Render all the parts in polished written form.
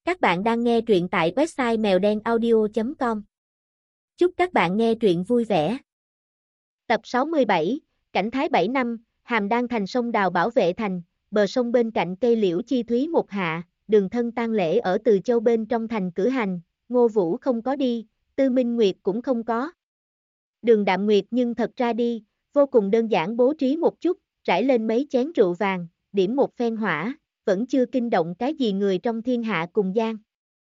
Các bạn đang nghe truyện tại website mèo đen audio.com. Chúc các bạn nghe truyện vui vẻ. Tập 67, Cảnh Thái 7 năm, Hàm Đan thành sông đào bảo vệ thành, bờ sông bên cạnh cây liễu chi thúy một hạ, Đường Thân tang lễ ở Từ Châu bên trong thành cử hành, Ngô Vũ không có đi, Tư Minh Nguyệt cũng không có. Đường Đạm Nguyệt nhưng thật ra đi, vô cùng đơn giản bố trí một chút, rải lên mấy chén rượu vàng, điểm một phen hỏa, vẫn chưa kinh động cái gì người trong thiên hạ cùng gian.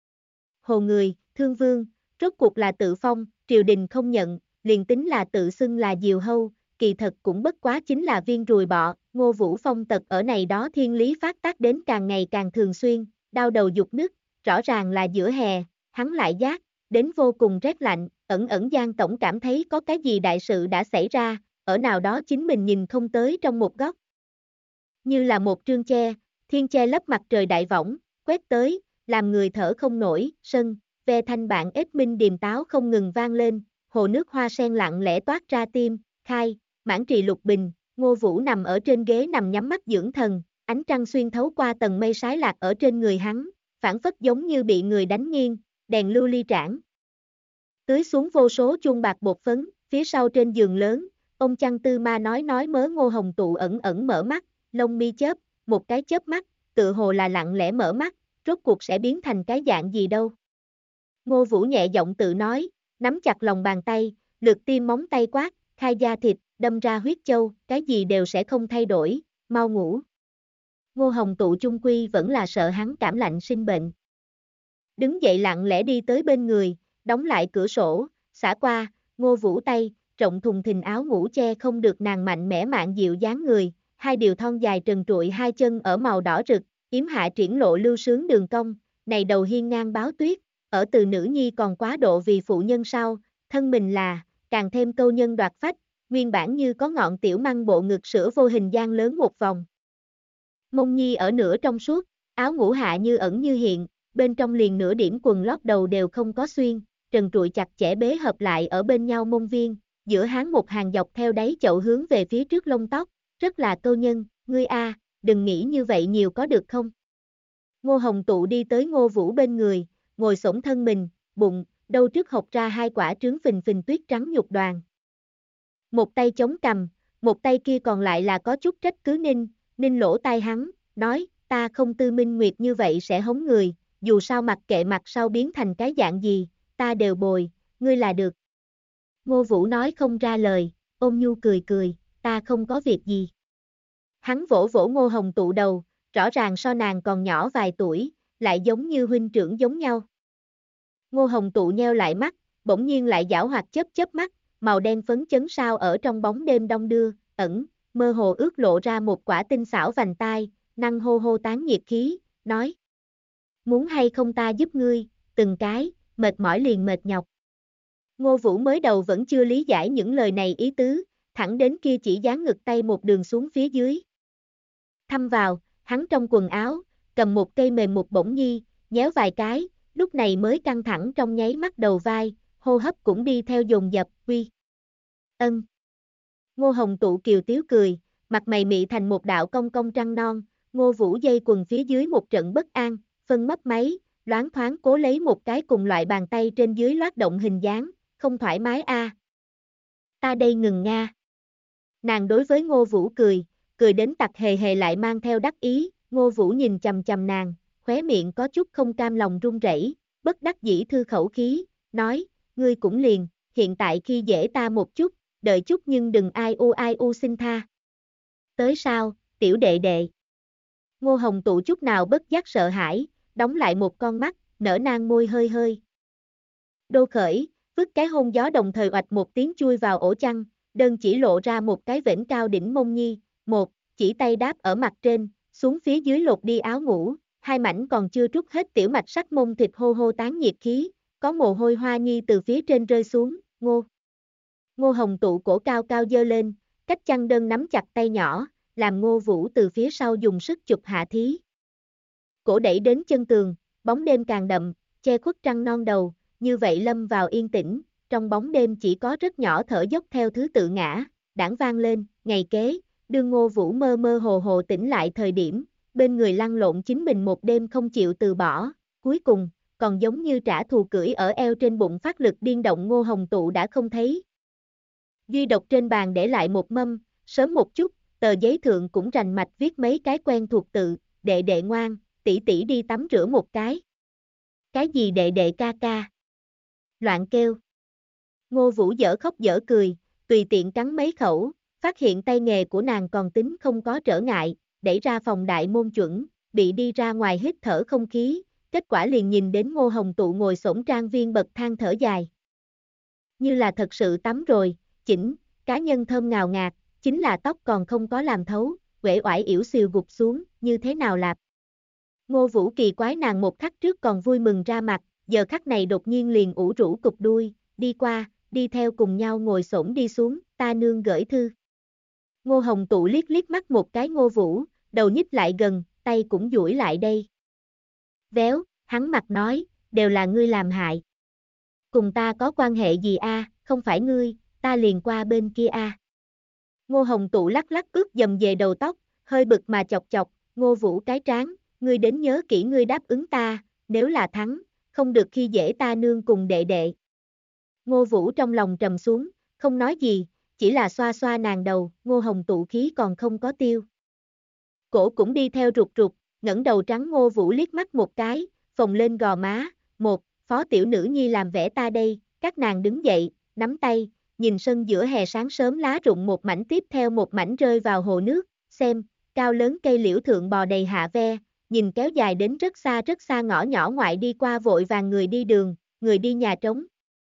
Hồ người, Thương Vương, rốt cuộc là tự phong, triều đình không nhận, liền tính là tự xưng là diều hâu, kỳ thật cũng bất quá chính là viên ruồi bọ. Ngô Vũ phong tật ở này đó thiên lý phát tác đến càng ngày càng thường xuyên, đau đầu dục nứt, rõ ràng là giữa hè, hắn lại giác, đến vô cùng rét lạnh, ẩn ẩn gian tổng cảm thấy có cái gì đại sự đã xảy ra, ở nào đó chính mình nhìn không tới trong một góc. Như là một trương che, thiên che lấp mặt trời đại võng, quét tới, làm người thở không nổi, sân, ve thanh bạn ếch minh điềm táo không ngừng vang lên, hồ nước hoa sen lặng lẽ toát ra tim, khai, mãn trì lục bình, Ngô Vũ nằm ở trên ghế nằm nhắm mắt dưỡng thần, ánh trăng xuyên thấu qua tầng mây sái lạc ở trên người hắn, phản phất giống như bị người đánh nghiêng, đèn lưu ly trảng. Tưới xuống vô số chuông bạc bột phấn, phía sau trên giường lớn, ông chăn tư ma nói mớ. Ngô Hồng Tụ ẩn ẩn mở mắt, lông mi chớp, một cái chớp mắt, tự hồ là lặng lẽ mở mắt, rốt cuộc sẽ biến thành cái dạng gì đâu. Ngô Vũ nhẹ giọng tự nói, nắm chặt lòng bàn tay, lượt tim móng tay quát, khai da thịt, đâm ra huyết châu, cái gì đều sẽ không thay đổi, mau ngủ. Ngô Hồng Tụ chung quy vẫn là sợ hắn cảm lạnh sinh bệnh. Đứng dậy lặng lẽ đi tới bên người, đóng lại cửa sổ, xả qua, Ngô Vũ tay, rộng thùng thình áo ngủ che không được nàng mạnh mẽ mạn dịu dáng người, hai điều thon dài trần trụi hai chân ở màu đỏ rực, yếm hạ triển lộ lưu sướng đường cong, này đầu hiên ngang báo tuyết, ở từ nữ nhi còn quá độ vì phụ nhân sau, thân mình là, càng thêm câu nhân đoạt phách, nguyên bản như có ngọn tiểu măng bộ ngực sữa vô hình gian lớn một vòng. Mông nhi ở nửa trong suốt, áo ngủ hạ như ẩn như hiện, bên trong liền nửa điểm quần lót đầu đều không có xuyên, trần trụi chặt chẽ bế hợp lại ở bên nhau mông viên, giữa háng một hàng dọc theo đáy chậu hướng về phía trước lông tóc, rất là câu nhân, ngươi a, đừng nghĩ như vậy nhiều có được không? Ngô Hồng Tụ đi tới Ngô Vũ bên người, ngồi xổm thân mình, bụng, đâu trước hộc ra hai quả trứng phình phình tuyết trắng nhục đoàn. Một tay chống cằm, một tay kia còn lại là có chút trách cứ ninh lỗ tai hắn, nói, ta không Tư Minh Nguyệt như vậy sẽ hống người, dù sao mặc kệ mặt sau biến thành cái dạng gì, ta đều bồi, ngươi là được. Ngô Vũ nói không ra lời, ôm nhu cười cười, ta không có việc gì. Hắn vỗ vỗ Ngô Hồng Tụ đầu, rõ ràng so nàng còn nhỏ vài tuổi, lại giống như huynh trưởng giống nhau. Ngô Hồng Tụ nheo lại mắt, bỗng nhiên lại giảo hoạt chớp chớp mắt, màu đen phấn chấn sao ở trong bóng đêm đong đưa, mơ hồ ước lộ ra một quả tinh xảo vành tai, năng hô hô tán nhiệt khí, nói. Muốn hay không ta giúp ngươi, từng cái, mệt mỏi liền mệt nhọc. Ngô Vũ mới đầu vẫn chưa lý giải những lời này ý tứ, thẳng đến kia chỉ dán ngực tay một đường xuống phía dưới. Thăm vào, hắn trong quần áo, cầm một cây mềm một bổng nhi, nhéo vài cái, lúc này mới căng thẳng trong nháy mắt đầu vai, hô hấp cũng đi theo dồn dập, uy. Ân. Ngô Hồng Tụ kiều tiếu cười, mặt mày mị thành một đạo cong cong trăng non, Ngô Vũ dây quần phía dưới một trận bất an, phân mấp máy, loáng thoáng cố lấy một cái cùng loại bàn tay trên dưới loát động hình dáng, không thoải mái a. Ta đây ngừng nga. Nàng đối với Ngô Vũ cười đến tặc hề hề lại mang theo đắc ý, Ngô Vũ nhìn chằm chằm nàng, khóe miệng có chút không cam lòng run rẩy, bất đắc dĩ thư khẩu khí, nói, ngươi cũng liền, hiện tại khi dễ ta một chút, đợi chút nhưng đừng ai u xin tha. Tới sao, tiểu đệ đệ. Ngô Hồng Tụ chút nào bất giác sợ hãi, đóng lại một con mắt, nở nang môi hơi hơi. Đô khởi, vứt cái hôn gió đồng thời oạch một tiếng chui vào ổ chăn, đơn chỉ lộ ra một cái vểnh cao đỉnh mông nhi, một, chỉ tay đáp ở mặt trên, xuống phía dưới lột đi áo ngủ, hai mảnh còn chưa trút hết tiểu mạch sắc mông thịt hô hô tán nhiệt khí, có mồ hôi hoa nhi từ phía trên rơi xuống, Ngô Hồng Tụ cổ cao cao dơ lên, cách chăn đơn nắm chặt tay nhỏ, làm Ngô Vũ từ phía sau dùng sức chụp hạ thí. Cổ đẩy đến chân tường, bóng đêm càng đậm, che khuất trăng non đầu, như vậy lâm vào yên tĩnh, trong bóng đêm chỉ có rất nhỏ thở dốc theo thứ tự ngã, đãng vang lên, ngày kế, đương Ngô Vũ mơ mơ hồ hồ tỉnh lại thời điểm, bên người lăn lộn chính mình một đêm không chịu từ bỏ, cuối cùng, còn giống như trả thù cưỡi ở eo trên bụng phát lực điên động Ngô Hồng Tụ đã không thấy. Duy độc trên bàn để lại một mâm, sớm một chút, tờ giấy thượng cũng rành mạch viết mấy cái quen thuộc tự, đệ đệ ngoan, tỷ tỷ đi tắm rửa một cái. Cái gì đệ đệ ca ca? Loạn kêu. Ngô Vũ dở khóc dở cười, tùy tiện cắn mấy khẩu, phát hiện tay nghề của nàng còn tính không có trở ngại, đẩy ra phòng đại môn chuẩn, bị đi ra ngoài hít thở không khí, kết quả liền nhìn đến Ngô Hồng Tụ ngồi xổm trang viên bậc thang thở dài. Như là thật sự tắm rồi, chỉnh, cá nhân thơm ngào ngạt, chính là tóc còn không có làm thấu, uể oải yểu xìu gục xuống, như thế nào lạp. Ngô Vũ kỳ quái nàng một khắc trước còn vui mừng ra mặt, giờ khắc này đột nhiên liền ủ rũ cụp đuôi, đi qua, đi theo cùng nhau ngồi xổm đi xuống, ta nương gửi thư. Ngô Hồng Tụ liếc liếc mắt một cái Ngô Vũ, đầu nhích lại gần, tay cũng duỗi lại đây. Véo, hắn mặt nói, đều là ngươi làm hại. Cùng ta có quan hệ gì a? Không phải ngươi, ta liền qua bên kia a. Ngô Hồng Tụ lắc lắc ướt dầm về đầu tóc, hơi bực mà chọc chọc, Ngô Vũ cái trán, ngươi đến nhớ kỹ ngươi đáp ứng ta, nếu là thắng, không được khi dễ ta nương cùng đệ đệ. Ngô Vũ trong lòng trầm xuống, không nói gì, chỉ là xoa xoa nàng đầu, Ngô Hồng Tụ khí còn không có tiêu. Cổ cũng đi theo rụt rụt, ngẩng đầu trắng Ngô Vũ liếc mắt một cái, phồng lên gò má, một, phó tiểu nữ nhi làm vẻ ta đây, các nàng đứng dậy, nắm tay, nhìn sân giữa hè sáng sớm lá rụng một mảnh tiếp theo một mảnh rơi vào hồ nước, xem, cao lớn cây liễu thượng bò đầy hạ ve, nhìn kéo dài đến rất xa ngõ nhỏ ngoại đi qua vội vàng người đi đường, người đi nhà trống.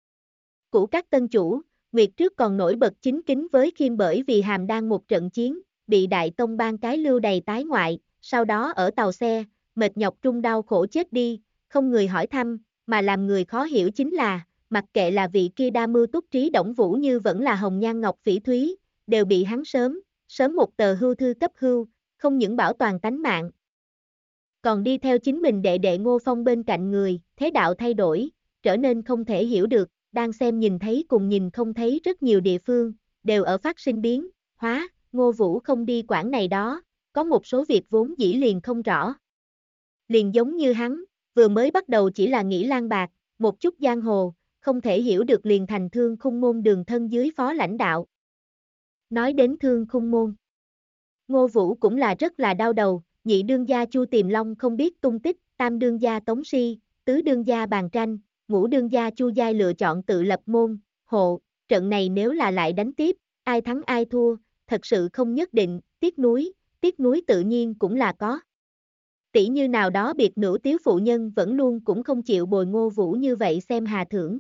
Cũ các tân chủ, Nguyệt trước còn nổi bật chính kính với Khiêm bởi vì Hàm Đan một trận chiến, bị Đại Tông ban cái lưu đầy tái ngoại, sau đó ở tàu xe, mệt nhọc trung đau khổ chết đi, không người hỏi thăm, mà làm người khó hiểu chính là, mặc kệ là vị kia đa mưu túc trí Đổng Vũ như vẫn là hồng nhan ngọc phỉ thúy, đều bị hắn sớm một tờ hưu thư cấp hưu, không những bảo toàn tánh mạng, còn đi theo chính mình đệ đệ Ngô Phong bên cạnh người, thế đạo thay đổi, trở nên không thể hiểu được, đang xem nhìn thấy cùng nhìn không thấy rất nhiều địa phương, đều ở phát sinh biến, hóa, Ngô Vũ không đi quản này đó, có một số việc vốn dĩ liền không rõ. Liền giống như hắn, vừa mới bắt đầu chỉ là nghĩ lang bạc, một chút giang hồ, không thể hiểu được liền thành Thương Khung Môn đường thân dưới phó lãnh đạo. Nói đến Thương Khung Môn, Ngô Vũ cũng là rất là đau đầu, nhị đương gia Chu Tiềm Long không biết tung tích, tam đương gia Tống Si, tứ đương gia Bàn Tranh, ngũ đương gia Chu Giai lựa chọn tự lập môn, hộ, trận này nếu là lại đánh tiếp, ai thắng ai thua, thật sự không nhất định, tiếc núi tự nhiên cũng là có. Tỷ như nào đó biệt nữ tiếu phụ nhân vẫn luôn cũng không chịu bồi Ngô Vũ như vậy xem hà thưởng.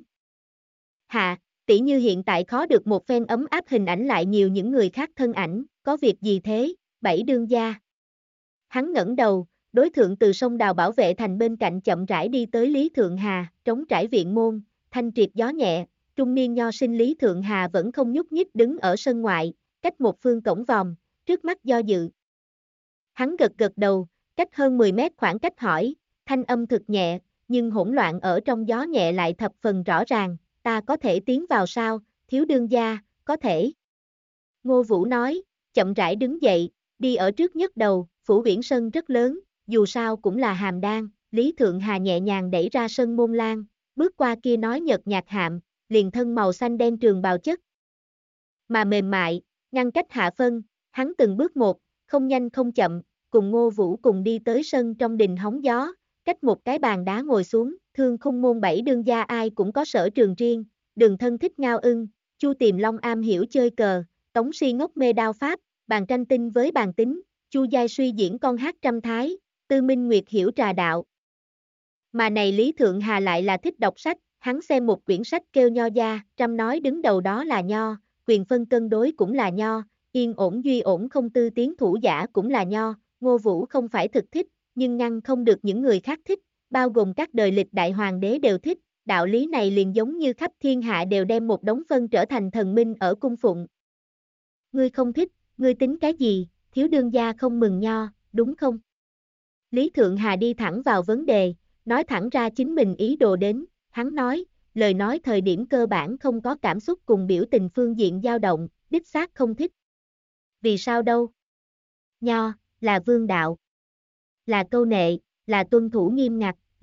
Tỷ như hiện tại khó được một phen ấm áp hình ảnh lại nhiều những người khác thân ảnh, có việc gì thế, bảy đương gia. Hắn ngẩng đầu, đối thượng từ sông Đào bảo vệ thành bên cạnh chậm rãi đi tới Lý Thượng Hà, trống trải viện môn, thanh triệt gió nhẹ, trung niên nho sinh Lý Thượng Hà vẫn không nhúc nhích đứng ở sân ngoại, cách một phương cổng vòm, trước mắt do dự. Hắn gật gật đầu, cách hơn 10 mét khoảng cách hỏi, thanh âm thực nhẹ, nhưng hỗn loạn ở trong gió nhẹ lại thập phần rõ ràng, ta có thể tiến vào sao, thiếu đương gia, có thể. Ngô Vũ nói, chậm rãi đứng dậy, đi ở trước nhất đầu, phủ biển sân rất lớn, dù sao cũng là Hàm Đan, Lý Thượng Hà nhẹ nhàng đẩy ra sân môn lan, bước qua kia nói nhợt nhạt hạm, liền thân màu xanh đen trường bào chất. Mà mềm mại, ngăn cách hạ phân, hắn từng bước một, không nhanh không chậm, cùng Ngô Vũ cùng đi tới sân trong đình hóng gió, cách một cái bàn đá ngồi xuống, Thương Khung Môn bảy đương gia ai cũng có sở trường riêng, Đường Thân thích ngao ưng, Chu Tiềm Long am hiểu chơi cờ, Tống Si ngốc mê đao pháp, Bàn Tranh tinh với bàn tính, Chu Giai suy diễn con hát trăm thái, Tư Minh Nguyệt hiểu trà đạo. Mà này Lý Thượng Hà lại là thích đọc sách, hắn xem một quyển sách kêu Nho gia, trăm nói đứng đầu đó là Nho, quyền phân cân đối cũng là Nho, yên ổn duy ổn không tư tiến thủ giả cũng là Nho, Ngô Vũ không phải thực thích, nhưng ngăn không được những người khác thích, bao gồm các đời lịch đại hoàng đế đều thích, đạo lý này liền giống như khắp thiên hạ đều đem một đống phân trở thành thần minh ở cung phụng. Ngươi không thích, ngươi tính cái gì, thiếu đương gia không mừng Nho, đúng không? Lý Thượng Hà đi thẳng vào vấn đề, nói thẳng ra chính mình ý đồ đến, hắn nói, lời nói thời điểm cơ bản không có cảm xúc cùng biểu tình phương diện dao động, đích xác không thích. Vì sao đâu? Nho, là vương đạo, là câu nệ, là tuân thủ nghiêm ngặt,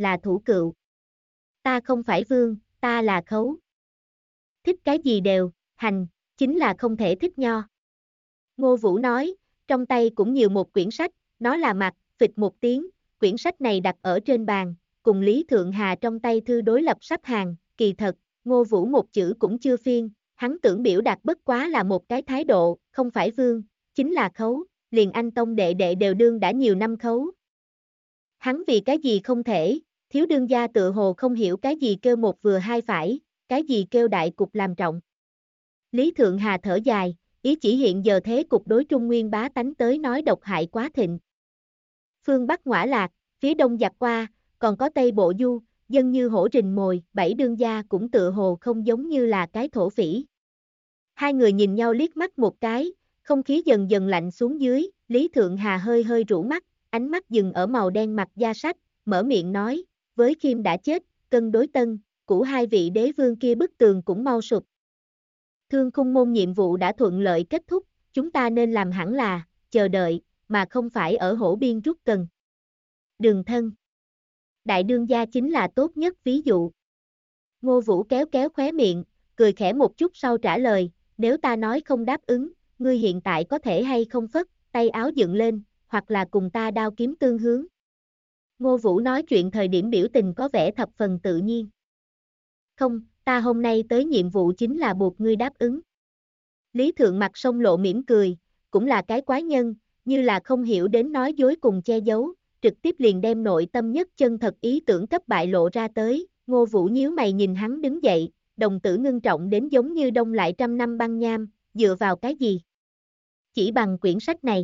là thủ cựu. Ta không phải vương, ta là khấu. Thích cái gì đều, hành, chính là không thể thích nho. Ngô Vũ nói, trong tay cũng nhiều một quyển sách, nó là mặt, phịch một tiếng, quyển sách này đặt ở trên bàn, cùng Lý Thượng Hà trong tay thư đối lập sắp hàng, kỳ thật, Ngô Vũ một chữ cũng chưa phiên, hắn tưởng biểu đạt bất quá là một cái thái độ, không phải vương, chính là khấu, liền anh tông đệ đệ đều đương đã nhiều năm khấu. Hắn vì cái gì không thể, thiếu đương gia tự hồ không hiểu cái gì kêu một vừa hai phải, cái gì kêu đại cục làm trọng. Lý Thượng Hà thở dài, ý chỉ hiện giờ thế cục đối Trung Nguyên bá tánh tới nói độc hại quá thịnh. Phương Bắc Ngõa Lạc, phía đông giặc qua, còn có Tây Bộ Du, dân như hổ rình mồi, bảy đương gia cũng tự hồ không giống như là cái thổ phỉ. Hai người nhìn nhau liếc mắt một cái, không khí dần dần lạnh xuống dưới, Lý Thượng Hà hơi hơi rũ mắt, ánh mắt dừng ở màu đen mặt da sách, mở miệng nói, với Khiêm đã chết, cân đối tân, cũ hai vị đế vương kia bức tường cũng mau sụp. Thương khung môn nhiệm vụ đã thuận lợi kết thúc, chúng ta nên làm hẳn là, chờ đợi, mà không phải ở hổ biên rút cần. Đường thân. Đại đương gia chính là tốt nhất ví dụ. Ngô Vũ kéo kéo khóe miệng, cười khẽ một chút sau trả lời, nếu ta nói không đáp ứng, ngươi hiện tại có thể hay không phất, tay áo dựng lên, hoặc là cùng ta đao kiếm tương hướng. Ngô Vũ nói chuyện thời điểm biểu tình có vẻ thập phần tự nhiên. Không, ta hôm nay tới nhiệm vụ chính là buộc ngươi đáp ứng. Lý Thượng mặt sông lộ mỉm cười, cũng là cái quái nhân, như là không hiểu đến nói dối cùng che giấu, trực tiếp liền đem nội tâm nhất chân thật ý tưởng cấp bại lộ ra tới, Ngô Vũ nhíu mày nhìn hắn đứng dậy, đồng tử ngưng trọng đến giống như đông lại trăm năm băng nham, dựa vào cái gì? Chỉ bằng quyển sách này.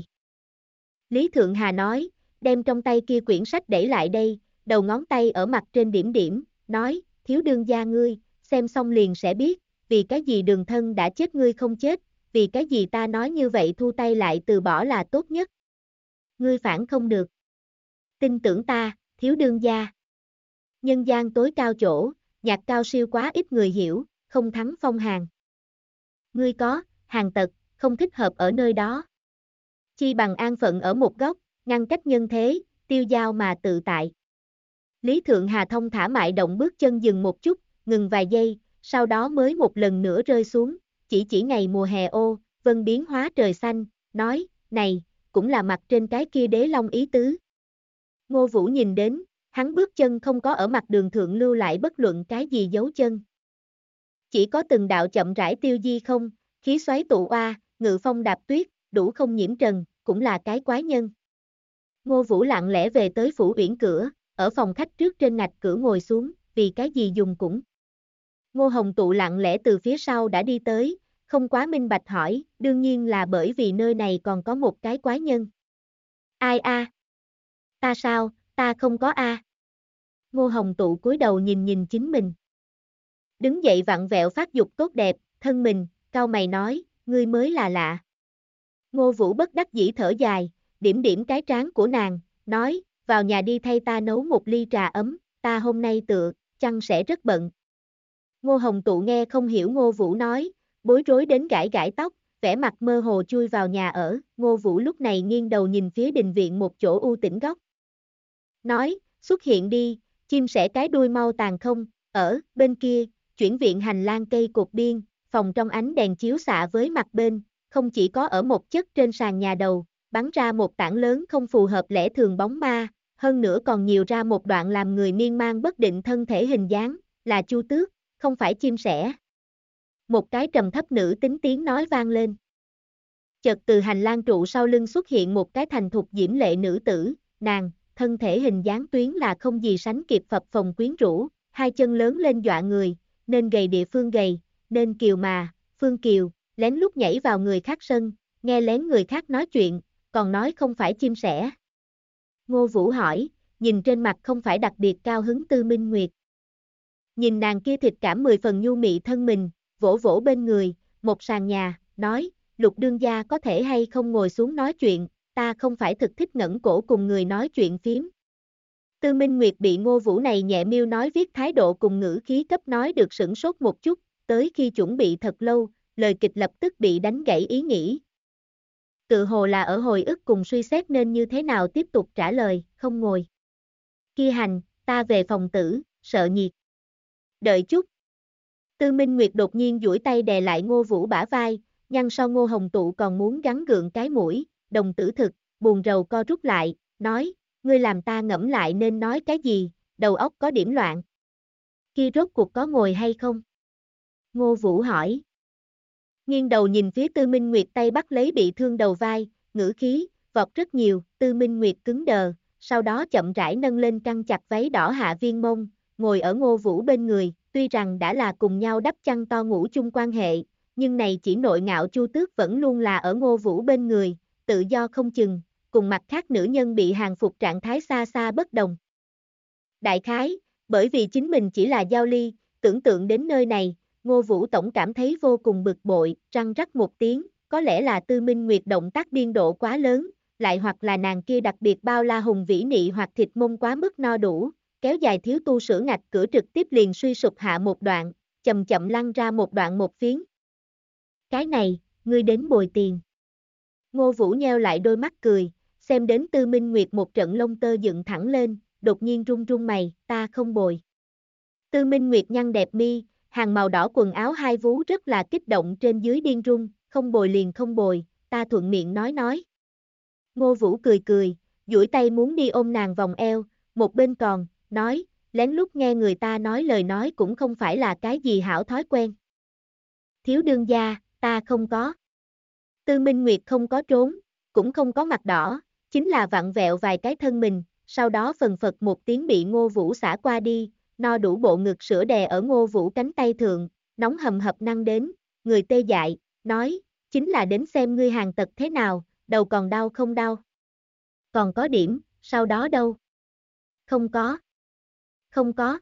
Lý Thượng Hà nói, đem trong tay kia quyển sách đẩy lại đây, đầu ngón tay ở mặt trên điểm điểm, nói, thiếu đương gia ngươi, xem xong liền sẽ biết, vì cái gì đường thân đã chết ngươi không chết, vì cái gì ta nói như vậy thu tay lại từ bỏ là tốt nhất. Ngươi phản không được. Tin tưởng ta, thiếu đương gia. Nhân gian tối cao chỗ, nhạc cao siêu quá ít người hiểu, không thắng phong hàn. Ngươi có, hàng tật, không thích hợp ở nơi đó. Chi bằng an phận ở một góc, ngăn cách nhân thế, tiêu dao mà tự tại. Lý Thượng Hà thông thả mại động bước chân dừng một chút, ngừng vài giây, sau đó mới một lần nữa rơi xuống, chỉ ngày mùa hè ô, vân biến hóa trời xanh, nói, này, cũng là mặt trên cái kia đế long ý tứ. Ngô Vũ nhìn đến, hắn bước chân không có ở mặt đường thượng lưu lại bất luận cái gì dấu chân. Chỉ có từng đạo chậm rãi tiêu di không, khí xoáy tụ oa, ngự phong đạp tuyết, đủ không nhiễm trần, cũng là cái quái nhân. Ngô Vũ lặng lẽ về tới phủ uyển cửa, ở phòng khách trước trên ngạch cửa ngồi xuống, vì cái gì dùng cũng. Ngô Hồng Tụ lặng lẽ từ phía sau đã đi tới, không quá minh bạch hỏi, đương nhiên là bởi vì nơi này còn có một cái quái nhân. Ai a? Ta sao, ta không có a. Ngô Hồng Tụ cúi đầu nhìn chính mình. Đứng dậy vặn vẹo phát dục tốt đẹp, thân mình, cau mày nói, ngươi mới là lạ. Ngô Vũ bất đắc dĩ thở dài, điểm điểm cái trán của nàng, nói, vào nhà đi thay ta nấu một ly trà ấm, ta hôm nay chăng sẽ rất bận. Ngô Hồng Tụ nghe không hiểu Ngô Vũ nói, bối rối đến gãi gãi tóc, vẻ mặt mơ hồ chui vào nhà ở, Ngô Vũ lúc này nghiêng đầu nhìn phía đình viện một chỗ u tĩnh góc. Nói, xuất hiện đi, chim sẻ cái đuôi mau tàn không, ở bên kia, chuyển viện hành lang cây cột biên, phòng trong ánh đèn chiếu xạ với mặt bên, không chỉ có ở một chất trên sàn nhà đầu, bắn ra một tảng lớn không phù hợp lẽ thường bóng ma, hơn nữa còn nhiều ra một đoạn làm người miên man bất định thân thể hình dáng, là Chu Tước, không phải chim sẻ. Một cái trầm thấp nữ tính tiếng nói vang lên. Chợt từ hành lang trụ sau lưng xuất hiện một cái thành thục diễm lệ nữ tử, nàng, thân thể hình dáng tuyến là không gì sánh kịp phập phồng quyến rũ, hai chân lớn lên dọa người, nên gầy địa phương gầy, nên kiều mà, phương kiều, lén lút nhảy vào người khác sân, nghe lén người khác nói chuyện, còn nói không phải chim sẻ. Ngô Vũ hỏi, nhìn trên mặt không phải đặc biệt cao hứng Tư Minh Nguyệt. Nhìn nàng kia thịt cảm 10 phần nhu mị thân mình, vỗ vỗ bên người, một sàn nhà, nói, Lục đương gia có thể hay không ngồi xuống nói chuyện, ta không phải thực thích ngẩng cổ cùng người nói chuyện phím. Tư Minh Nguyệt bị Ngô Vũ này nhẹ miêu nói viết thái độ cùng ngữ khí cấp nói được sửng sốt một chút, tới khi chuẩn bị thật lâu, lời kịch lập tức bị đánh gãy ý nghĩ. Tự hồ là ở hồi ức cùng suy xét nên như thế nào tiếp tục trả lời, không ngồi. Kia hành, ta về phòng tử, sợ nhiệt. Đợi chút. Tư Minh Nguyệt đột nhiên duỗi tay đè lại Ngô Vũ bả vai, nhăn sau Ngô Hồng Tụ còn muốn gắn gượng cái mũi, đồng tử thực, buồn rầu co rút lại, nói, ngươi làm ta ngẫm lại nên nói cái gì, đầu óc có điểm loạn. Kia rốt cuộc có ngồi hay không? Ngô Vũ hỏi. Nghiêng đầu nhìn phía Tư Minh Nguyệt tay bắt lấy bị thương đầu vai, ngữ khí, vọt rất nhiều, Tư Minh Nguyệt cứng đờ, sau đó chậm rãi nâng lên căng chặt váy đỏ hạ viên mông, ngồi ở Ngô Vũ bên người, tuy rằng đã là cùng nhau đắp chăn to ngủ chung quan hệ, nhưng này chỉ nội ngạo Chu Tước vẫn luôn là ở Ngô Vũ bên người, tự do không chừng, cùng mặt khác nữ nhân bị hàng phục trạng thái xa xa bất đồng. Đại khái, bởi vì chính mình chỉ là giao ly, tưởng tượng đến nơi này, Ngô Vũ tổng cảm thấy vô cùng bực bội, răng rắc một tiếng, có lẽ là Tư Minh Nguyệt động tác biên độ quá lớn, lại hoặc là nàng kia đặc biệt bao la hùng vĩ nị hoặc thịt mông quá mức no đủ, kéo dài thiếu tu sữa ngạch cửa trực tiếp liền suy sụp hạ một đoạn, chậm chậm lăn ra một đoạn một phiến. Cái này, ngươi đến bồi tiền. Ngô Vũ nheo lại đôi mắt cười, xem đến Tư Minh Nguyệt một trận lông tơ dựng thẳng lên, đột nhiên run run mày, ta không bồi. Tư Minh Nguyệt nhăn đẹp mi, hàng màu đỏ quần áo hai vú rất là kích động trên dưới điên run, không bồi liền không bồi, ta thuận miệng nói. Ngô Vũ cười cười, duỗi tay muốn đi ôm nàng vòng eo, một bên còn, nói, lén lút nghe người ta nói lời nói cũng không phải là cái gì hảo thói quen. Thiếu đương gia, ta không có. Tư Minh Nguyệt không có trốn, cũng không có mặt đỏ, chính là vặn vẹo vài cái thân mình, sau đó phần phật một tiếng bị Ngô Vũ xả qua đi, no đủ bộ ngực sữa đè ở Ngô Vũ cánh tay thượng, nóng hầm hập năng đến, người tê dại, nói, chính là đến xem ngươi hàng tật thế nào, đầu còn đau không đau. Còn có điểm, sau đó đâu? Không có. Không có.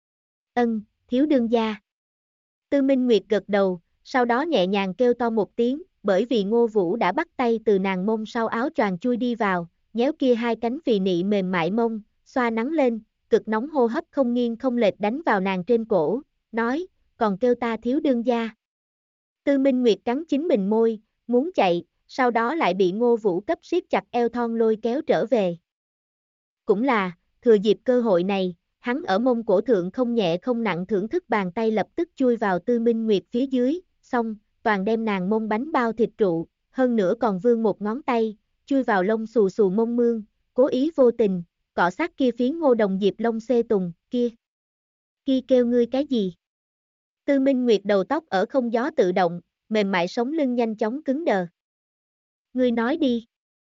Thiếu đương gia. Tư Minh Nguyệt gật đầu, sau đó nhẹ nhàng kêu to một tiếng, bởi vì Ngô Vũ đã bắt tay từ nàng mông sau áo choàng chui đi vào, nhéo kia hai cánh phì nị mềm mại mông, xoa nắng lên, cực nóng hô hấp không nghiêng không lệch đánh vào nàng trên cổ, nói, còn kêu ta thiếu đương gia. Tư Minh Nguyệt cắn chính mình môi, muốn chạy, sau đó lại bị Ngô Vũ cấp siết chặt eo thon lôi kéo trở về. Cũng là, thừa dịp cơ hội này, hắn ở mông cổ thượng không nhẹ không nặng thưởng thức bàn tay lập tức chui vào Tư Minh Nguyệt phía dưới, xong, toàn đem nàng mông bánh bao thịt trụ, hơn nữa còn vươn một ngón tay, chui vào lông xù xù mông mương, cố ý vô tình, cọ sát kia phiến Ngô Đồng Diệp lông xê tùng, kia kêu ngươi cái gì? Tư Minh Nguyệt đầu tóc ở không gió tự động, mềm mại sống lưng nhanh chóng cứng đờ. Ngươi nói đi.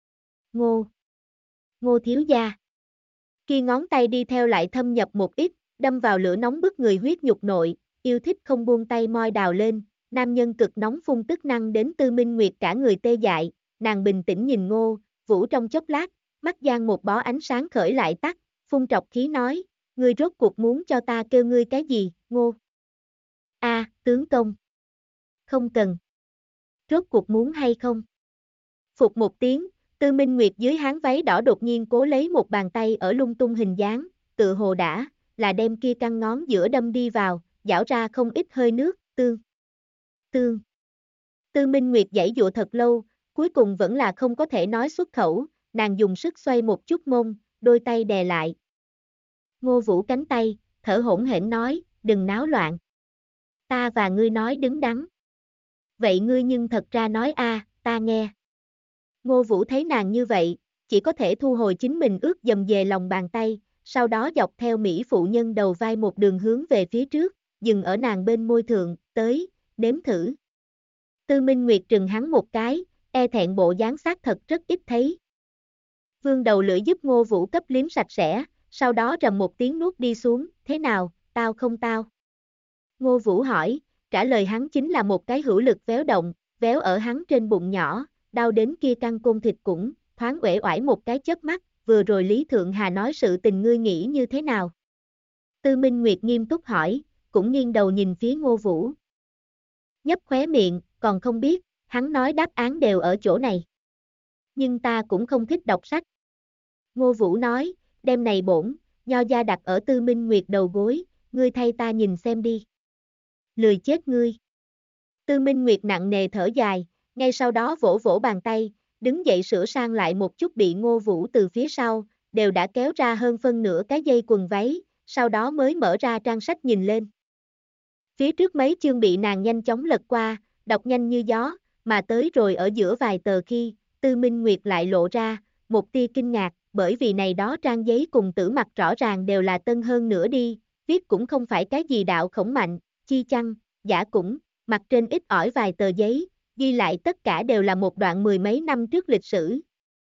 Ngô thiếu gia. Kia ngón tay đi theo lại thâm nhập một ít, đâm vào lửa nóng bức người huyết nhục nội, yêu thích không buông tay moi đào lên, nam nhân cực nóng phun tức năng đến Tư Minh Nguyệt cả người tê dại, nàng bình tĩnh nhìn Ngô Vũ trong chốc lát, mắt giang một bó ánh sáng khởi lại tắt, phun trọc khí nói, ngươi rốt cuộc muốn cho ta kêu ngươi cái gì, Ngô? Tướng công. Không cần. Rốt cuộc muốn hay không? Phục một tiếng, Tư Minh Nguyệt dưới háng váy đỏ đột nhiên cố lấy một bàn tay ở lung tung hình dáng, tự hồ đã, là đem kia căng ngón giữa đâm đi vào, giảo ra không ít hơi nước, tương. Tư Minh Nguyệt giãy dụa thật lâu, cuối cùng vẫn là không có thể nói xuất khẩu, nàng dùng sức xoay một chút mông, đôi tay đè lại. Ngô Vũ cánh tay, thở hổn hển nói, đừng náo loạn. Ta và ngươi nói đứng đắn. Vậy ngươi nhưng thật ra nói ta nghe. Ngô Vũ thấy nàng như vậy, chỉ có thể thu hồi chính mình ướt dầm về lòng bàn tay, sau đó dọc theo Mỹ phụ nhân đầu vai một đường hướng về phía trước, dừng ở nàng bên môi thượng, tới, nếm thử. Tư Minh Nguyệt trừng hắn một cái, e thẹn bộ dáng xác thật rất ít thấy. Vương đầu lưỡi giúp Ngô Vũ cấp liếm sạch sẽ, sau đó rầm một tiếng nuốt đi xuống, thế nào, tao không tao? Ngô Vũ hỏi, trả lời hắn chính là một cái hữu lực véo động, véo ở hắn trên bụng nhỏ, đau đến kia căng côn thịt cũng, thoáng uể oải một cái chớp mắt, vừa rồi Lý Thượng Hà nói sự tình ngươi nghĩ như thế nào? Tư Minh Nguyệt nghiêm túc hỏi, cũng nghiêng đầu nhìn phía Ngô Vũ. Nhấp khóe miệng, còn không biết, hắn nói đáp án đều ở chỗ này. Nhưng ta cũng không thích đọc sách. Ngô Vũ nói, đem này bổn, nho gia đặt ở Tư Minh Nguyệt đầu gối, ngươi thay ta nhìn xem đi. Lười chết ngươi. Tư Minh Nguyệt nặng nề thở dài, ngay sau đó vỗ vỗ bàn tay, đứng dậy sửa sang lại một chút bị Ngô Vũ từ phía sau, đều đã kéo ra hơn phân nửa cái dây quần váy, sau đó mới mở ra trang sách nhìn lên. Phía trước mấy chương bị nàng nhanh chóng lật qua, đọc nhanh như gió, mà tới rồi ở giữa vài tờ khi, Tư Minh Nguyệt lại lộ ra một tia kinh ngạc, bởi vì này đó trang giấy cùng Tử Mặc rõ ràng đều là tân hơn nữa đi, viết cũng không phải cái gì đạo khổng mạnh, chi chăng, giả cũng, mặt trên ít ỏi vài tờ giấy, ghi lại tất cả đều là một đoạn mười mấy năm trước lịch sử.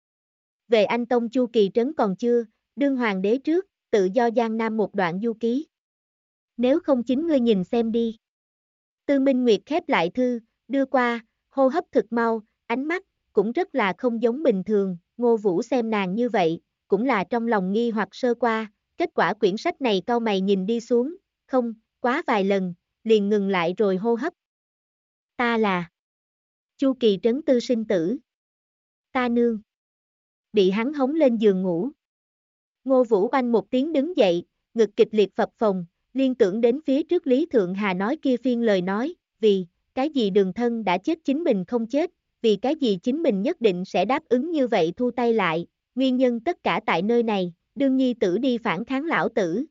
Về Anh Tông chu kỳ trấn còn chưa, đương hoàng đế trước, tự do Giang Nam một đoạn du ký. Nếu không chính ngươi nhìn xem đi. Tư Minh Nguyệt khép lại thư, đưa qua, hô hấp thực mau, ánh mắt, cũng rất là không giống bình thường, Ngô Vũ xem nàng như vậy, cũng là trong lòng nghi hoặc sơ qua, kết quả quyển sách này cau mày nhìn đi xuống, không, quá vài lần, liền ngừng lại rồi hô hấp. Ta là Chu Kỳ Trấn Tư sinh tử. Ta nương. Bị hắn hống lên giường ngủ. Ngô Vũ oanh một tiếng đứng dậy, ngực kịch liệt phập phồng, liên tưởng đến phía trước Lý Thượng Hà nói kia phiên lời nói, vì, cái gì Đường Thân đã chết chính mình không chết, vì cái gì chính mình nhất định sẽ đáp ứng như vậy thu tay lại, nguyên nhân tất cả tại nơi này, đương nhi tử đi phản kháng lão tử.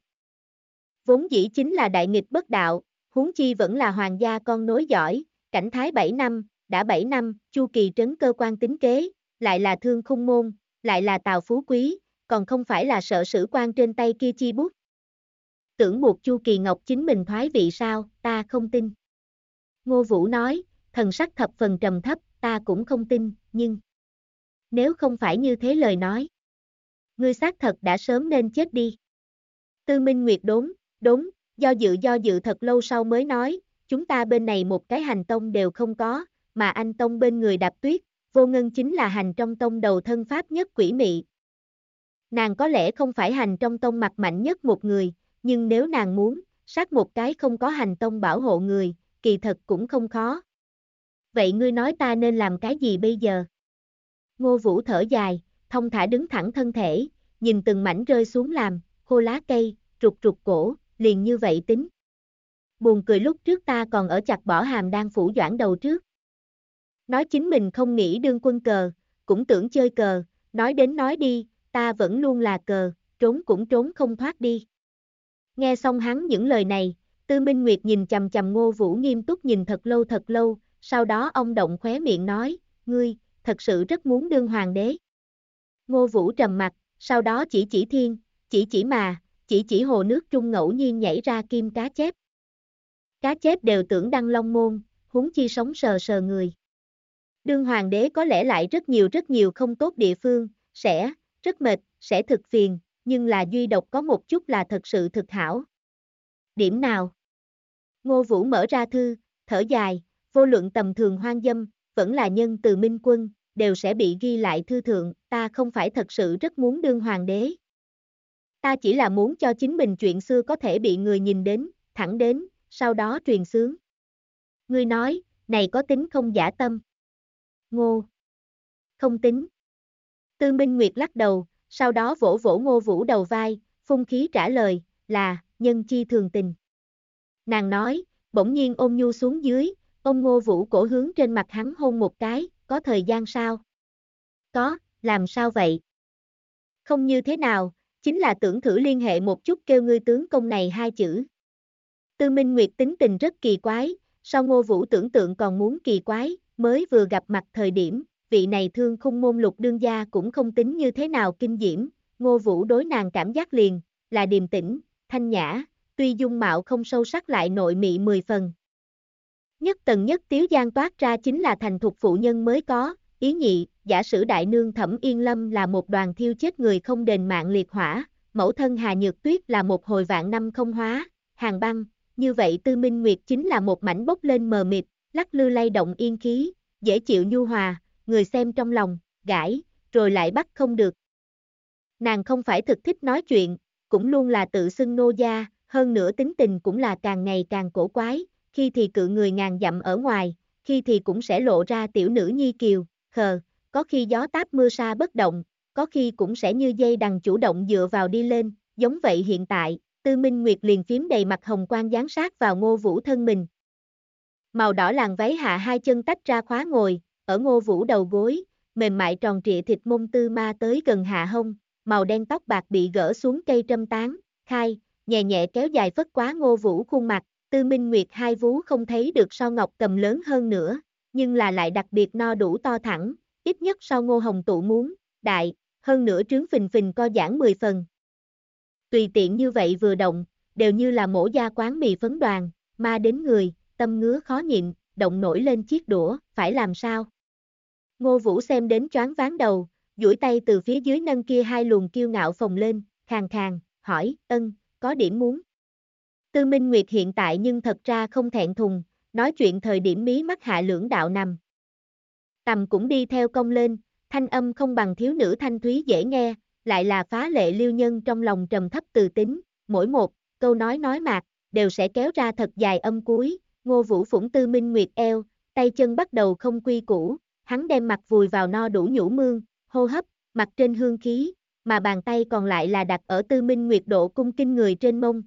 Vốn dĩ chính là đại nghịch bất đạo, huống chi vẫn là hoàng gia con nối giỏi, cảnh thái 7 năm, đã 7 năm, Chu Kỳ Trấn cơ quan tính kế, lại là Thương Khung Môn, lại là Tào Phú Quý, còn không phải là sợ sử quan trên tay kia chi bút. Tưởng buộc Chu Kỳ Ngọc chính mình thoái vị sao, ta không tin. Ngô Vũ nói, thần sắc thập phần trầm thấp, ta cũng không tin, nhưng nếu không phải như thế lời nói, ngươi xác thật đã sớm nên chết đi. Tư Minh Nguyệt đốn, do dự thật lâu sau mới nói, chúng ta bên này một cái hành tông đều không có, mà anh tông bên người Đạp Tuyết, Vô Ngân chính là hành trong tông đầu thân pháp nhất quỷ mị. Nàng có lẽ không phải hành trong tông mặt mạnh nhất một người, nhưng nếu nàng muốn, sát một cái không có hành tông bảo hộ người, kỳ thật cũng không khó. Vậy ngươi nói ta nên làm cái gì bây giờ? Ngô Vũ thở dài, thong thả đứng thẳng thân thể, nhìn từng mảnh rơi xuống làm, khô lá cây, rụt cổ, liền như vậy tính. Buồn cười lúc trước ta còn ở chặt bỏ Hàm Đan phủ Doãn đầu trước. Nói chính mình không nghĩ đương quân cờ, cũng tưởng chơi cờ, nói đến nói đi, ta vẫn luôn là cờ, trốn cũng trốn không thoát đi. Nghe xong hắn những lời này, Tư Minh Nguyệt nhìn chằm chằm Ngô Vũ nghiêm túc nhìn thật lâu, sau đó ông động khóe miệng nói, ngươi, thật sự rất muốn đương hoàng đế. Ngô Vũ trầm mặt, sau đó chỉ thiên, chỉ hồ nước trung ngẫu nhiên nhảy ra kim cá chép. Cá chép đều tưởng đăng long môn, huống chi sống sờ người. Đương hoàng đế có lẽ lại rất nhiều không tốt địa phương, sẽ rất mệt, sẽ thực phiền, nhưng là duy độc có một chút là thật sự thực hảo. Điểm nào? Ngô Vũ mở ra thư, thở dài, vô luận tầm thường hoang dâm, vẫn là nhân từ minh quân, đều sẽ bị ghi lại thư thượng, ta không phải thật sự rất muốn đương hoàng đế. Ta chỉ là muốn cho chính mình chuyện xưa có thể bị người nhìn đến, thẳng đến, sau đó truyền xướng. Ngươi nói, này có tính không giả tâm? Ngô. Không tính. Tư Minh Nguyệt lắc đầu, sau đó vỗ vỗ Ngô Vũ đầu vai, phun khí trả lời, là, nhân chi thường tình. Nàng nói, bỗng nhiên ôm nhu xuống dưới, ôm Ngô Vũ cổ hướng trên mặt hắn hôn một cái, có thời gian sao? Có, làm sao vậy? Không như thế nào, chính là tưởng thử liên hệ một chút kêu ngươi tướng công này hai chữ. Tư Minh Nguyệt tính tình rất kỳ quái, sau Ngô Vũ tưởng tượng còn muốn kỳ quái, mới vừa gặp mặt thời điểm, vị này Thương Khung Môn Lục đương gia cũng không tính như thế nào kinh diễm, Ngô Vũ đối nàng cảm giác liền, là điềm tĩnh, thanh nhã, tuy dung mạo không sâu sắc lại nội mị 10 phần. Nhất tầng nhất tiếu giang toát ra chính là thành thục phụ nhân mới có, ý nhị, giả sử đại nương Thẩm Yên Lâm là một đoàn thiêu chết người không đền mạng liệt hỏa, mẫu thân Hà Nhược Tuyết là một hồi vạn năm không hóa, hàng băng, như vậy Tư Minh Nguyệt chính là một mảnh bốc lên mờ mịt, lắc lư lay động yên khí, dễ chịu nhu hòa, người xem trong lòng, gãi, rồi lại bắt không được. Nàng không phải thực thích nói chuyện, cũng luôn là tự xưng nô gia, hơn nữa tính tình cũng là càng ngày càng cổ quái, khi thì cự người ngàn dặm ở ngoài, khi thì cũng sẽ lộ ra tiểu nữ nhi kiều, khờ, có khi gió táp mưa sa bất động, có khi cũng sẽ như dây đằng chủ động dựa vào đi lên, giống vậy hiện tại, Tư Minh Nguyệt liền phím đầy mặt hồng quang dán sát vào Ngô Vũ thân mình. Màu đỏ làn váy hạ hai chân tách ra khóa ngồi, ở Ngô Vũ đầu gối, mềm mại tròn trịa thịt mông tư ma tới gần hạ hông, màu đen tóc bạc bị gỡ xuống cây trâm tán, khai, nhẹ nhẹ kéo dài phất quá Ngô Vũ khuôn mặt, Tư Minh Nguyệt hai vú không thấy được so ngọc cầm lớn hơn nữa, nhưng là lại đặc biệt no đủ to thẳng, ít nhất so Ngô Hồng Tụ muốn, đại, hơn nữa trướng phình phình co giãn 10 phần. Tùy tiện như vậy vừa động, đều như là mổ da quán mì phấn đoàn, ma đến người, tâm ngứa khó nhịn, động nổi lên chiếc đũa, phải làm sao? Ngô Vũ xem đến choáng váng đầu, duỗi tay từ phía dưới nâng kia hai luồng kiêu ngạo phồng lên, khàn khàn, hỏi, có điểm muốn. Tư Minh Nguyệt hiện tại nhưng thật ra không thẹn thùng, nói chuyện thời điểm mí mắt hạ lưỡng đạo nằm. Tầm cũng đi theo cong lên, thanh âm không bằng thiếu nữ thanh thúy dễ nghe, lại là phá lệ liêu nhân trong lòng trầm thấp từ tính, mỗi một câu nói mạc, đều sẽ kéo ra thật dài âm cuối, Ngô Vũ phủng Tư Minh Nguyệt eo, tay chân bắt đầu không quy củ, hắn đem mặt vùi vào no đủ nhũ mương, hô hấp, mặt trên hương khí, mà bàn tay còn lại là đặt ở Tư Minh Nguyệt độ cung kinh người trên mông.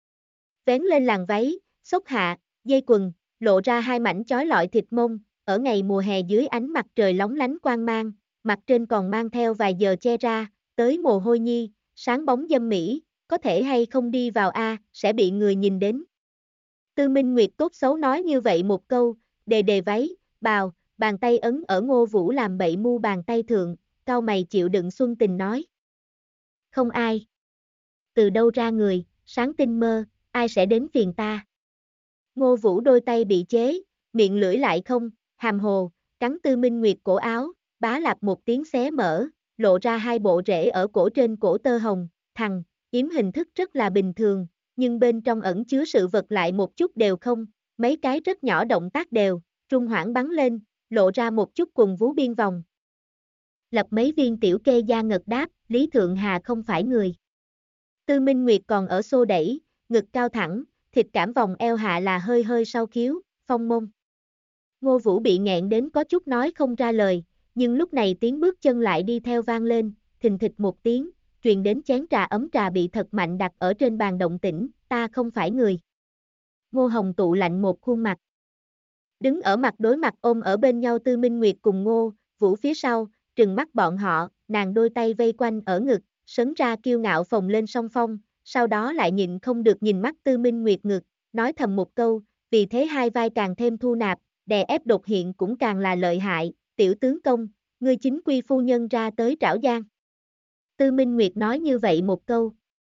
Vén lên làn váy, xốc hạ, dây quần, lộ ra hai mảnh chói lọi thịt mông, ở ngày mùa hè dưới ánh mặt trời lóng lánh quang mang, mặt trên còn mang theo vài giờ che ra, tới mồ hôi nhi, sáng bóng dâm mỹ, có thể hay không đi vào sẽ bị người nhìn đến. Tư Minh Nguyệt tốt xấu nói như vậy một câu, đề váy, bào, bàn tay ấn ở Ngô Vũ làm bậy mu bàn tay thượng, cau mày chịu đựng xuân tình nói. Không ai. Từ đâu ra người, sáng tinh mơ, ai sẽ đến phiền ta? Ngô Vũ đôi tay bị chế, miệng lưỡi lại không, hàm hồ, cắn Tư Minh Nguyệt cổ áo, bá lạp một tiếng xé mở, lộ ra hai bộ rễ ở cổ trên cổ tơ hồng, yếm hình thức rất là bình thường, nhưng bên trong ẩn chứa sự vật lại một chút đều không, mấy cái rất nhỏ động tác đều, trung hoảng bắn lên, lộ ra một chút quần vú biên vòng. Lập mấy viên tiểu kê da ngật đáp, Lý Thượng Hà không phải người. Tư Minh Nguyệt còn ở xô đẩy, ngực cao thẳng, thịt cảm vòng eo hạ là hơi hơi sau khiếu, phong mông. Ngô Vũ bị nghẹn đến có chút nói không ra lời, nhưng lúc này tiếng bước chân lại đi theo vang lên, thình thịch một tiếng, truyền đến chén trà ấm trà bị thật mạnh đặt ở trên bàn động tĩnh, ta không phải người. Ngô Hồng Tụ lạnh một khuôn mặt. Đứng ở mặt đối mặt ôm ở bên nhau Tư Minh Nguyệt cùng Ngô Vũ phía sau, trừng mắt bọn họ, nàng đôi tay vây quanh ở ngực, sấn ra kiêu ngạo phồng lên song phong, sau đó lại nhịn không được nhìn mắt Tư Minh Nguyệt ngực, nói thầm một câu, vì thế hai vai càng thêm thu nạp, đè ép đột hiện cũng càng là lợi hại, tiểu tướng công, ngươi chính quy phu nhân ra tới trảo giang. Tư Minh Nguyệt nói như vậy một câu.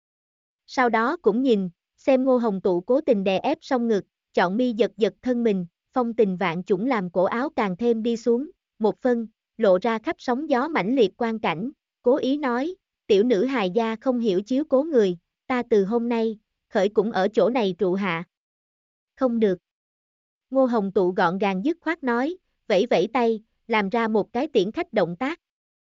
Sau đó cũng nhìn, xem Ngô Hồng Tụ cố tình đè ép song ngực, chọn mi giật giật thân mình, phong tình vạn chủng làm cổ áo càng thêm đi xuống, một phân, lộ ra khắp sóng gió mãnh liệt quang cảnh, cố ý nói, tiểu nữ hài gia không hiểu chiếu cố người, ta từ hôm nay, khởi cũng ở chỗ này trụ hạ. Không được. Ngô Hồng Tụ gọn gàng dứt khoát nói, vẫy vẫy tay, làm ra một cái tiễn khách động tác.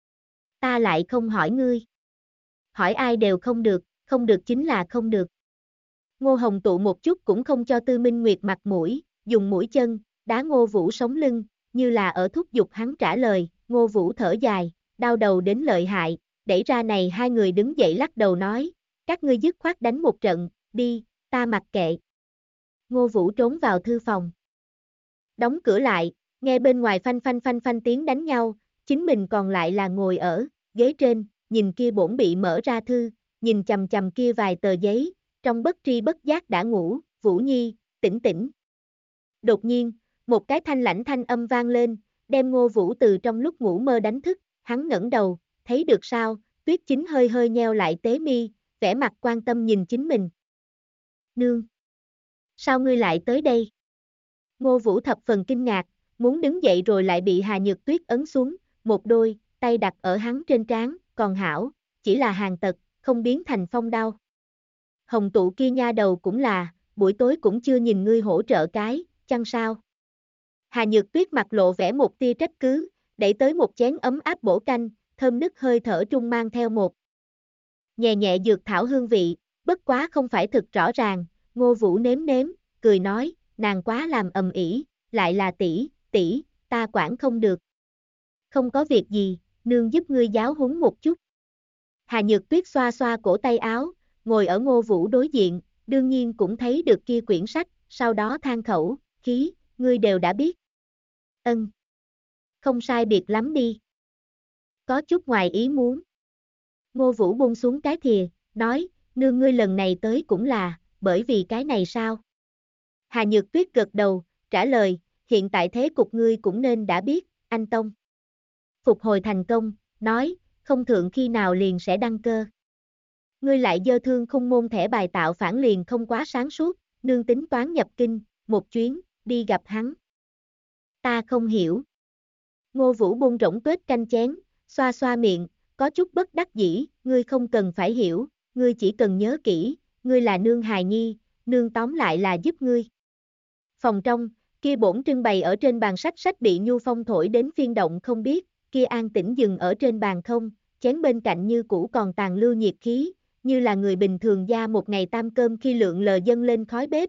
Ta lại không hỏi ngươi. Hỏi ai đều không được chính là không được. Ngô Hồng Tụ một chút cũng không cho Tư Minh Nguyệt mặt mũi, dùng mũi chân, đá Ngô Vũ sống lưng, như là ở thúc giục hắn trả lời, Ngô Vũ thở dài, đau đầu đến lợi hại, đẩy ra này hai người đứng dậy lắc đầu nói, các ngươi dứt khoát đánh một trận, đi, ta mặc kệ. Ngô Vũ trốn vào thư phòng. Đóng cửa lại, nghe bên ngoài phanh tiếng đánh nhau, chính mình còn lại là ngồi ở ghế trên, nhìn kia bổn bị mở ra thư, nhìn chằm chằm kia vài tờ giấy, trong bất tri bất giác đã ngủ, Vũ Nhi, tỉnh tỉnh. Đột nhiên, một cái thanh lãnh thanh âm vang lên, đem Ngô Vũ từ trong lúc ngủ mơ đánh thức, hắn ngẩng đầu, thấy được sao, Tuyết Chính hơi hơi nheo lại tế mi, vẻ mặt quan tâm nhìn chính mình. Nương! Sao ngươi lại tới đây? Ngô Vũ thập phần kinh ngạc, muốn đứng dậy rồi lại bị Hà Nhược Tuyết ấn xuống, một đôi, tay đặt ở hắn trên trán, còn hảo, chỉ là hàng tật, không biến thành phong đau. Hồng Tụ kia nha đầu cũng là, buổi tối cũng chưa nhìn ngươi hỗ trợ cái, chăng sao? Hà Nhược Tuyết mặt lộ vẻ một tia trách cứ, đẩy tới một chén ấm áp bổ canh, thơm nức hơi thở trung mang theo một nhẹ nhẹ dược thảo hương vị, bất quá không phải thực rõ ràng, Ngô Vũ nếm nếm, cười nói, nàng quá làm ầm ĩ, lại là tỷ, ta quản không được. Không có việc gì, nương giúp ngươi giáo huấn một chút. Hà Nhược Tuyết xoa xoa cổ tay áo, ngồi ở Ngô Vũ đối diện, đương nhiên cũng thấy được kia quyển sách, sau đó than khẩu, khí, ngươi đều đã biết. Ân. Không sai biệt lắm đi. Có chút ngoài ý muốn. Ngô Vũ buông xuống cái thìa, nói, nương ngươi lần này tới cũng là, bởi vì cái này sao? Hà Nhược Tuyết gật đầu, trả lời, hiện tại thế cục ngươi cũng nên đã biết, anh Tông. Phục hồi thành công, nói, không thượng khi nào liền sẽ đăng cơ. Ngươi lại dơ thương khung môn thẻ bài tạo phản liền không quá sáng suốt, nương tính toán nhập kinh, một chuyến, đi gặp hắn. Ta không hiểu. Ngô Vũ buông rỗng tuếch canh chén, xoa xoa miệng, có chút bất đắc dĩ, ngươi không cần phải hiểu, ngươi chỉ cần nhớ kỹ, ngươi là nương hài nhi, nương tóm lại là giúp ngươi. Phòng trong, kia bổn trưng bày ở trên bàn sách sách bị nhu phong thổi đến phiên động không biết, kia an tĩnh dừng ở trên bàn không, chén bên cạnh như cũ còn tàn lưu nhiệt khí, như là người bình thường gia một ngày tam cơm khi lượng lờ dâng lên khói bếp.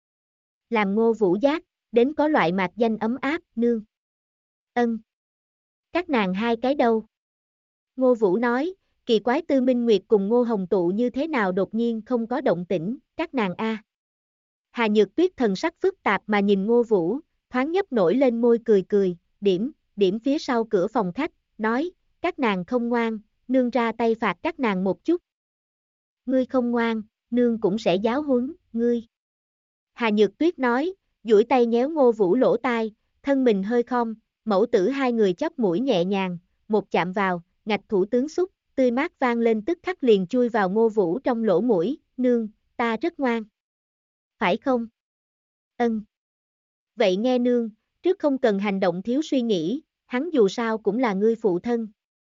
Làm Ngô Vũ giác, đến có loại mạc danh ấm áp, nương. Ân. Các nàng hai cái đâu? Ngô Vũ nói, kỳ quái Tư Minh Nguyệt cùng Ngô Hồng Tụ như thế nào đột nhiên không có động tĩnh, các nàng a. Hà Nhược Tuyết thần sắc phức tạp mà nhìn Ngô Vũ, thoáng nhấp nổi lên môi cười cười, điểm phía sau cửa phòng khách, nói, các nàng không ngoan, nương ra tay phạt các nàng một chút. Ngươi không ngoan, nương cũng sẽ giáo huấn, ngươi. Hà Nhược Tuyết nói, duỗi tay nhéo Ngô Vũ lỗ tai, thân mình hơi khom, mẫu tử hai người chóp mũi nhẹ nhàng, một chạm vào, ngạch thủ tướng xúc, tươi mát vang lên tức khắc liền chui vào Ngô Vũ trong lỗ mũi, nương, ta rất ngoan. Phải không? Ân. Vậy nghe nương, trước không cần hành động thiếu suy nghĩ, hắn dù sao cũng là ngươi phụ thân.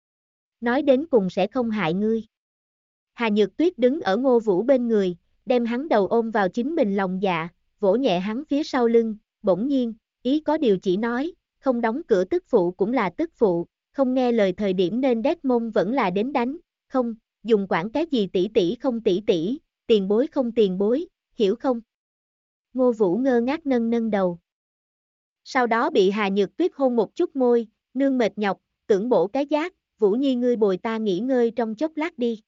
Nói đến cùng sẽ không hại ngươi. Hà Nhược Tuyết đứng ở Ngô Vũ bên người, đem hắn đầu ôm vào chính mình lòng dạ, vỗ nhẹ hắn phía sau lưng, bỗng nhiên, ý có điều chỉ nói, không đóng cửa tức phụ cũng là tức phụ, không nghe lời thời điểm nên đét mông vẫn là đến đánh, không, dùng quản cái gì tỷ tỷ không tỷ tỷ, tiền bối không tiền bối, hiểu không? Ngô Vũ ngơ ngác nâng nâng đầu. Sau đó bị Hà Nhược Tuyết hôn một chút môi, nương mệt nhọc, tưởng bổ cái giác, Vũ Nhi ngươi bồi ta nghỉ ngơi trong chốc lát đi.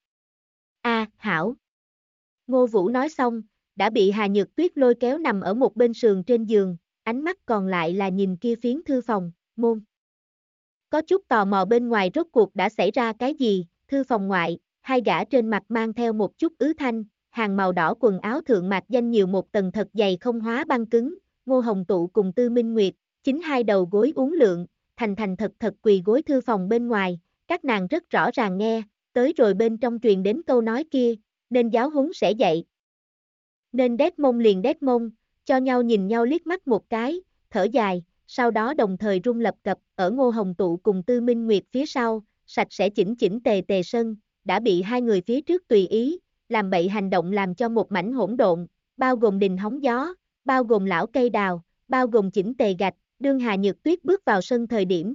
Hảo. Ngô Vũ nói xong, đã bị Hà Nhược Tuyết lôi kéo nằm ở một bên sườn trên giường, ánh mắt còn lại là nhìn kia phiến thư phòng, môn. Có chút tò mò bên ngoài rốt cuộc đã xảy ra cái gì, thư phòng ngoại, hai gã trên mặt mang theo một chút ứ thanh, hàng màu đỏ quần áo thượng mạc danh nhiều một tầng thật dày không hóa băng cứng, Ngô Hồng Tụ cùng Tư Minh Nguyệt, chính hai đầu gối uốn lượn, thành thật thật quỳ gối thư phòng bên ngoài, các nàng rất rõ ràng nghe, tới rồi bên trong truyền đến câu nói kia, nên giáo huấn sẽ dạy. Nên đét mông liền đét mông, cho nhau nhìn nhau liếc mắt một cái, thở dài, sau đó đồng thời rung lập cập, ở Ngô Hồng Tụ cùng Tư Minh Nguyệt phía sau, sạch sẽ chỉnh chỉnh tề tề sân, đã bị hai người phía trước tùy ý, làm bậy hành động làm cho một mảnh hỗn độn, bao gồm đình hóng gió, bao gồm lão cây đào, bao gồm chỉnh tề gạch, đương Hà Nhược Tuyết bước vào sân thời điểm.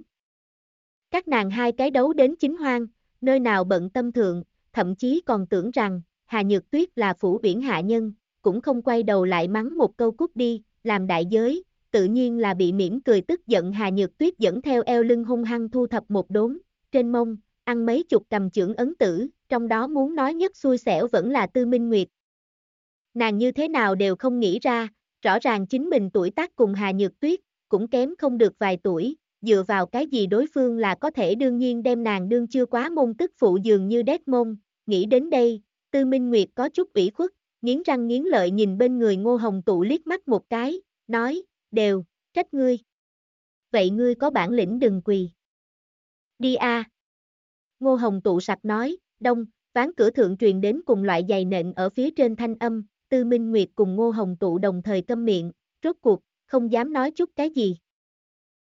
Các nàng hai cái đấu đến chính hoang, nơi nào bận tâm thượng, thậm chí còn tưởng rằng, Hà Nhược Tuyết là phủ biển hạ nhân, cũng không quay đầu lại mắng một câu cút đi, làm đại giới, tự nhiên là bị mỉm cười tức giận Hà Nhược Tuyết dẫn theo eo lưng hung hăng thu thập một đốn, trên mông, ăn mấy chục cầm chưởng ấn tử, trong đó muốn nói nhất xui xẻo vẫn là Tư Minh Nguyệt. Nàng như thế nào đều không nghĩ ra, rõ ràng chính mình tuổi tác cùng Hà Nhược Tuyết, cũng kém không được vài tuổi, dựa vào cái gì đối phương là có thể đương nhiên đem nàng đương chưa quá môn tức phụ dường như đét môn, nghĩ đến đây, Tư Minh Nguyệt có chút ủy khuất, nghiến răng nghiến lợi nhìn bên người Ngô Hồng Tụ liếc mắt một cái, nói, trách ngươi. Vậy ngươi có bản lĩnh đừng quỳ. Đi a. Ngô Hồng Tụ sặc nói, đông, ván cửa thượng truyền đến cùng loại giày nện ở phía trên thanh âm, Tư Minh Nguyệt cùng Ngô Hồng Tụ đồng thời câm miệng, rốt cuộc, không dám nói chút cái gì.